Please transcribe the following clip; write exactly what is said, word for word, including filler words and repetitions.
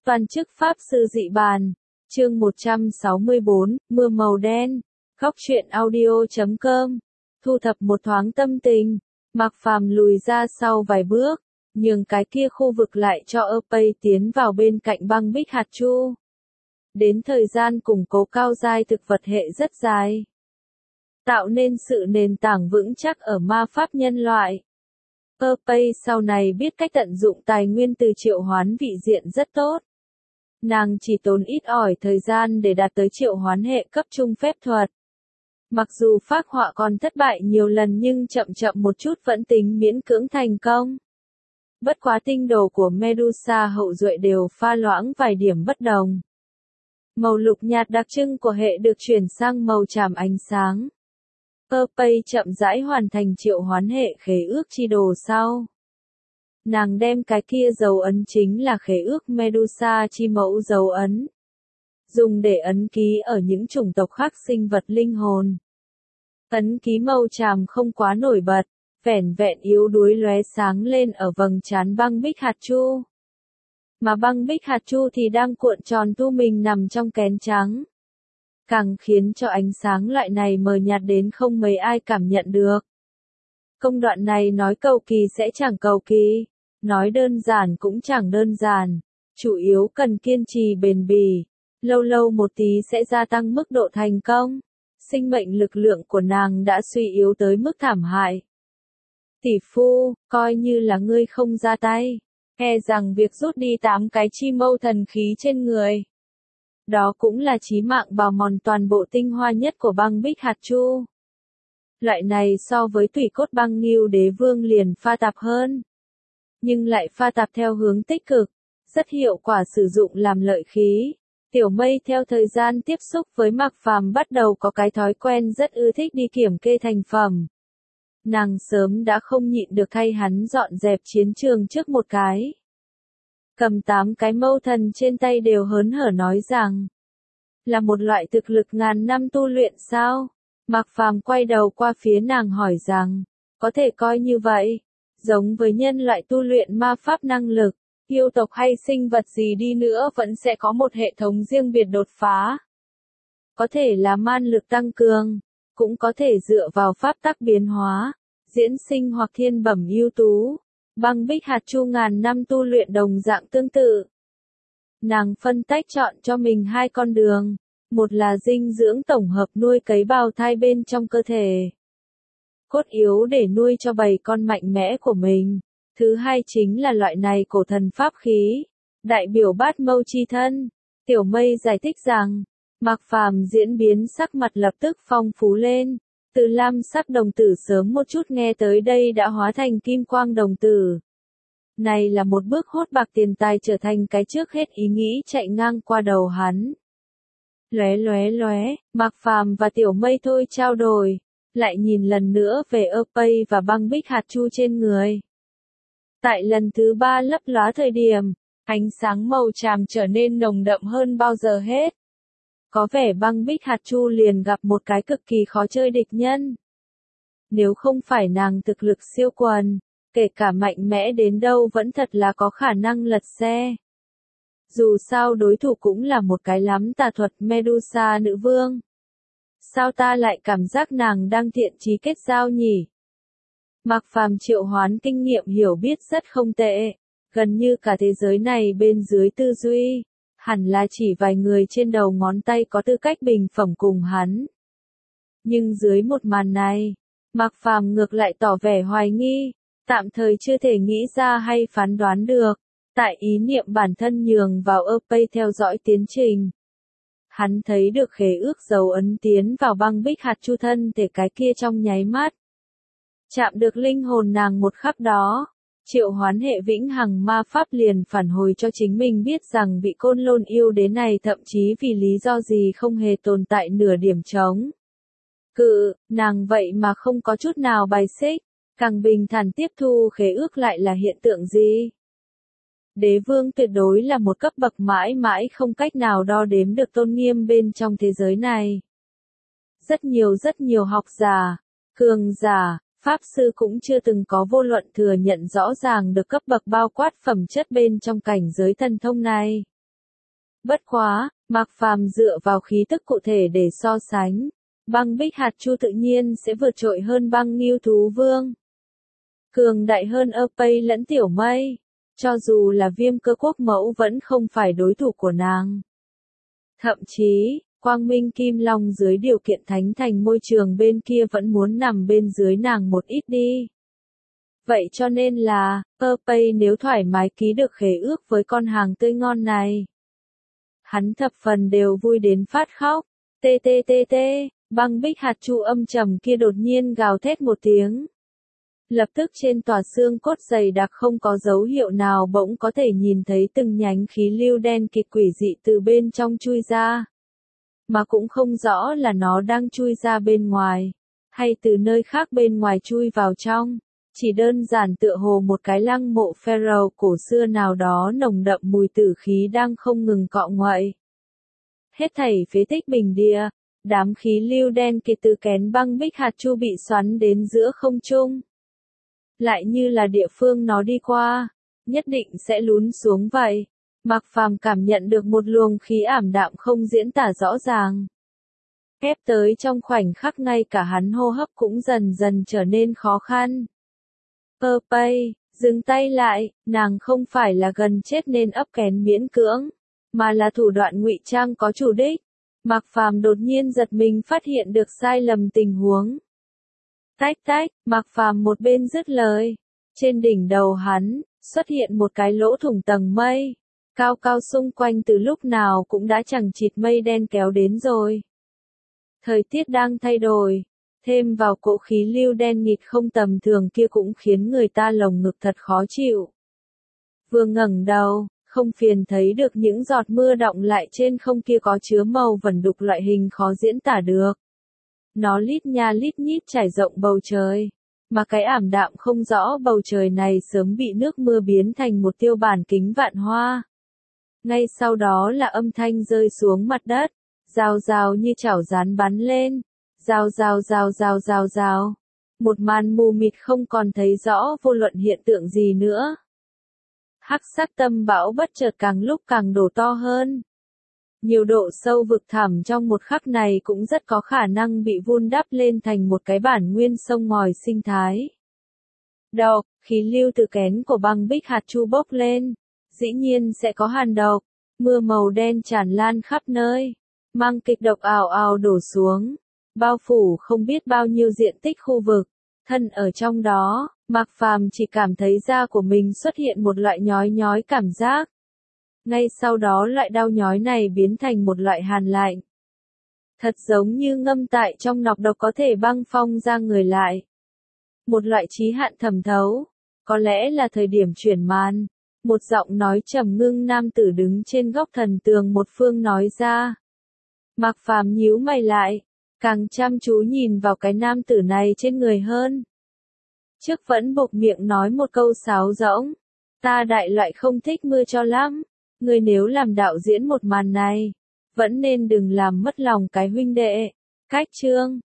Toàn chức Pháp Sư Dị Bàn, chương một trăm sáu mươi bốn, Mưa màu đen, góc truyện audio chấm com, thu thập một thoáng tâm tình, Mạc Phàm lùi ra sau vài bước, nhường cái kia khu vực lại cho Ơ-Pây tiến vào bên cạnh băng bích hạt chu. Đến thời gian củng cố cao giai thực vật hệ rất dài, tạo nên sự nền tảng vững chắc ở ma pháp nhân loại. Ơ-Pây sau này biết cách tận dụng tài nguyên từ triệu hoán vị diện rất tốt. Nàng chỉ tốn ít ỏi thời gian để đạt tới triệu hoán hệ cấp trung phép thuật. Mặc dù phác họa còn thất bại nhiều lần nhưng chậm chậm một chút vẫn tính miễn cưỡng thành công. Bất quá tinh đồ của Medusa hậu duệ đều pha loãng vài điểm bất đồng. Màu lục nhạt đặc trưng của hệ được chuyển sang màu tràm ánh sáng. Ơ-Pây chậm rãi hoàn thành triệu hoán hệ khế ước chi đồ sau. Nàng đem cái kia dấu ấn chính là khế ước Medusa chi mẫu dấu ấn. Dùng để ấn ký ở những chủng tộc khác sinh vật linh hồn. Ấn ký màu tràm không quá nổi bật, vẻn vẹn yếu đuối lóe sáng lên ở vầng trán băng bích hạt chu. Mà băng bích hạt chu thì đang cuộn tròn thu mình nằm trong kén trắng. Càng khiến cho ánh sáng loại này mờ nhạt đến không mấy ai cảm nhận được. Công đoạn này nói cầu kỳ sẽ chẳng cầu kỳ, nói đơn giản cũng chẳng đơn giản, chủ yếu cần kiên trì bền bỉ, lâu lâu một tí sẽ gia tăng mức độ thành công. Sinh mệnh lực lượng của nàng đã suy yếu tới mức thảm hại. Tỷ phu, coi như là ngươi không ra tay, e rằng việc rút đi tám cái chi mâu thần khí trên người. Đó cũng là chí mạng bào mòn toàn bộ tinh hoa nhất của băng bích hạt chu. Loại này so với thủy cốt băng ngưu đế vương liền pha tạp hơn. Nhưng lại pha tạp theo hướng tích cực, rất hiệu quả sử dụng làm lợi khí. Tiểu Mây theo thời gian tiếp xúc với Mạc Phàm bắt đầu có cái thói quen rất ưa thích đi kiểm kê thành phẩm. Nàng sớm đã không nhịn được thay hắn dọn dẹp chiến trường trước một cái. Cầm tám cái mâu thần trên tay đều hớn hở nói rằng, là một loại thực lực ngàn năm tu luyện sao? Mạc Phàm quay đầu qua phía nàng hỏi rằng, có thể coi như vậy, giống với nhân loại tu luyện ma pháp năng lực, yêu tộc hay sinh vật gì đi nữa vẫn sẽ có một hệ thống riêng biệt đột phá. Có thể là man lực tăng cường, cũng có thể dựa vào pháp tắc biến hóa, diễn sinh hoặc thiên bẩm ưu tú. Băng bích hạt chu ngàn năm tu luyện đồng dạng tương tự. Nàng phân tách chọn cho mình hai con đường, một là dinh dưỡng tổng hợp nuôi cấy bào thai bên trong cơ thể. Cốt yếu để nuôi cho bầy con mạnh mẽ của mình. Thứ hai chính là loại này cổ thần pháp khí, đại biểu bát mâu chi thân. Tiểu Mây giải thích rằng, Mạc Phàm diễn biến sắc mặt lập tức phong phú lên. Từ lam sắc đồng tử sớm một chút nghe tới đây đã hóa thành kim quang đồng tử. Này là một bước hốt bạc tiền tài trở thành cái trước hết ý nghĩ chạy ngang qua đầu hắn. Lóe lóe lóe, Mạc Phàm và Tiểu Mây thôi trao đổi, lại nhìn lần nữa về Ơ-Pây và băng bích hạt chu trên người. Tại lần thứ ba lấp lóa thời điểm, ánh sáng màu tràm trở nên nồng đậm hơn bao giờ hết. Có vẻ băng bích hạt chu liền gặp một cái cực kỳ khó chơi địch nhân. Nếu không phải nàng thực lực siêu quần, kể cả mạnh mẽ đến đâu vẫn thật là có khả năng lật xe. Dù sao đối thủ cũng là một cái lắm tà thuật Medusa nữ vương. Sao ta lại cảm giác nàng đang thiện chí kết giao nhỉ? Mạc Phàm triệu hoán kinh nghiệm hiểu biết rất không tệ, gần như cả thế giới này bên dưới tư duy. Hẳn là chỉ vài người trên đầu ngón tay có tư cách bình phẩm cùng hắn. Nhưng dưới một màn này, Mạc Phàm ngược lại tỏ vẻ hoài nghi, tạm thời chưa thể nghĩ ra hay phán đoán được, tại ý niệm bản thân nhường vào Ơ-Pây theo dõi tiến trình. Hắn thấy được khế ước dấu ấn tiến vào băng bích hạt chu thân thể cái kia trong nháy mắt. Chạm được linh hồn nàng một khắc đó. Triệu hoán hệ vĩnh hằng ma pháp liền phản hồi cho chính mình biết rằng vị côn lôn yêu đế này thậm chí vì lý do gì không hề tồn tại nửa điểm trống. Cự, nàng vậy mà không có chút nào bài xích, càng bình thản tiếp thu khế ước lại là hiện tượng gì? Đế vương tuyệt đối là một cấp bậc mãi mãi không cách nào đo đếm được tôn nghiêm bên trong thế giới này. Rất nhiều rất nhiều học giả, cường giả, Pháp sư cũng chưa từng có vô luận thừa nhận rõ ràng được cấp bậc bao quát phẩm chất bên trong cảnh giới thần thông này. Bất quá, Mạc Phàm dựa vào khí tức cụ thể để so sánh, Băng Bích Hạt Chu tự nhiên sẽ vượt trội hơn Băng Ngưu Thú Vương. Cường đại hơn ơ pây lẫn Tiểu Mây, cho dù là Viêm Cơ Quốc mẫu vẫn không phải đối thủ của nàng. Thậm chí, Quang Minh Kim Long dưới điều kiện thánh thành môi trường bên kia vẫn muốn nằm bên dưới nàng một ít đi. Vậy cho nên là, ơ pây nếu thoải mái ký được khế ước với con hàng tươi ngon này, hắn thập phần đều vui đến phát khóc. Tê tê tê tê, Băng Bích Hạt Chu âm trầm kia đột nhiên gào thét một tiếng. Lập tức trên tòa xương cốt dày đặc không có dấu hiệu nào bỗng có thể nhìn thấy từng nhánh khí lưu đen kịt quỷ dị từ bên trong chui ra. Mà cũng không rõ là nó đang chui ra bên ngoài, hay từ nơi khác bên ngoài chui vào trong. Chỉ đơn giản tựa hồ một cái lăng mộ pharaoh cổ xưa nào đó nồng đậm mùi tử khí đang không ngừng cọ nguậy. Hết thảy phế tích bình địa, đám khí lưu đen kịt từ kén Băng Bích Hạt Chu bị xoắn đến giữa không trung. Lại như là địa phương nó đi qua, nhất định sẽ lún xuống vậy. Mạc Phàm cảm nhận được một luồng khí ảm đạm không diễn tả rõ ràng. Ép tới trong khoảnh khắc ngay cả hắn hô hấp cũng dần dần trở nên khó khăn. Ơ pây, dừng tay lại, nàng không phải là gần chết nên ấp kén miễn cưỡng, mà là thủ đoạn ngụy trang có chủ đích. Mạc Phàm đột nhiên giật mình phát hiện được sai lầm tình huống. Tách tách, Mạc Phàm một bên dứt lời. Trên đỉnh đầu hắn, xuất hiện một cái lỗ thủng tầng mây. Cao cao xung quanh từ lúc nào cũng đã chằng chịt mây đen kéo đến rồi. Thời tiết đang thay đổi, thêm vào cỗ khí lưu đen nghịt không tầm thường kia cũng khiến người ta lồng ngực thật khó chịu. Vừa ngẩng đầu, không phiền thấy được những giọt mưa đọng lại trên không kia có chứa màu vẩn đục loại hình khó diễn tả được. Nó lít nha lít nhít trải rộng bầu trời, mà cái ảm đạm không rõ bầu trời này sớm bị nước mưa biến thành một tiêu bản kính vạn hoa. Ngay sau đó là âm thanh rơi xuống mặt đất, rào rào như chảo rán bắn lên, rào rào rào rào rào rào. Một màn mù mịt không còn thấy rõ vô luận hiện tượng gì nữa. Hắc sắc tâm bão bất chợt càng lúc càng đổ to hơn. Nhiều độ sâu vực thẳm trong một khắc này cũng rất có khả năng bị vun đắp lên thành một cái bản nguyên sông ngòi sinh thái. Độc, khí lưu từ kén của Băng Bích Hạt Chu bốc lên, dĩ nhiên sẽ có hàn độc, mưa màu đen tràn lan khắp nơi, mang kịch độc ào ào đổ xuống, bao phủ không biết bao nhiêu diện tích khu vực. Thân ở trong đó, Mạc Phàm chỉ cảm thấy da của mình xuất hiện một loại nhói nhói cảm giác. Ngay sau đó loại đau nhói này biến thành một loại hàn lạnh. Thật giống như ngâm tại trong nọc độc có thể băng phong ra người lại. Một loại chí hạn thẩm thấu. Có lẽ là thời điểm chuyển màn. Một giọng nói trầm ngưng nam tử đứng trên góc thần tường một phương nói ra. Mạc Phàm nhíu mày lại, càng chăm chú nhìn vào cái nam tử này trên người hơn. Trước vẫn buộc miệng nói một câu sáo rỗng. Ta đại loại không thích mưa cho lắm. Ngươi nếu làm đạo diễn một màn này, vẫn nên đừng làm mất lòng cái huynh đệ. Cách chương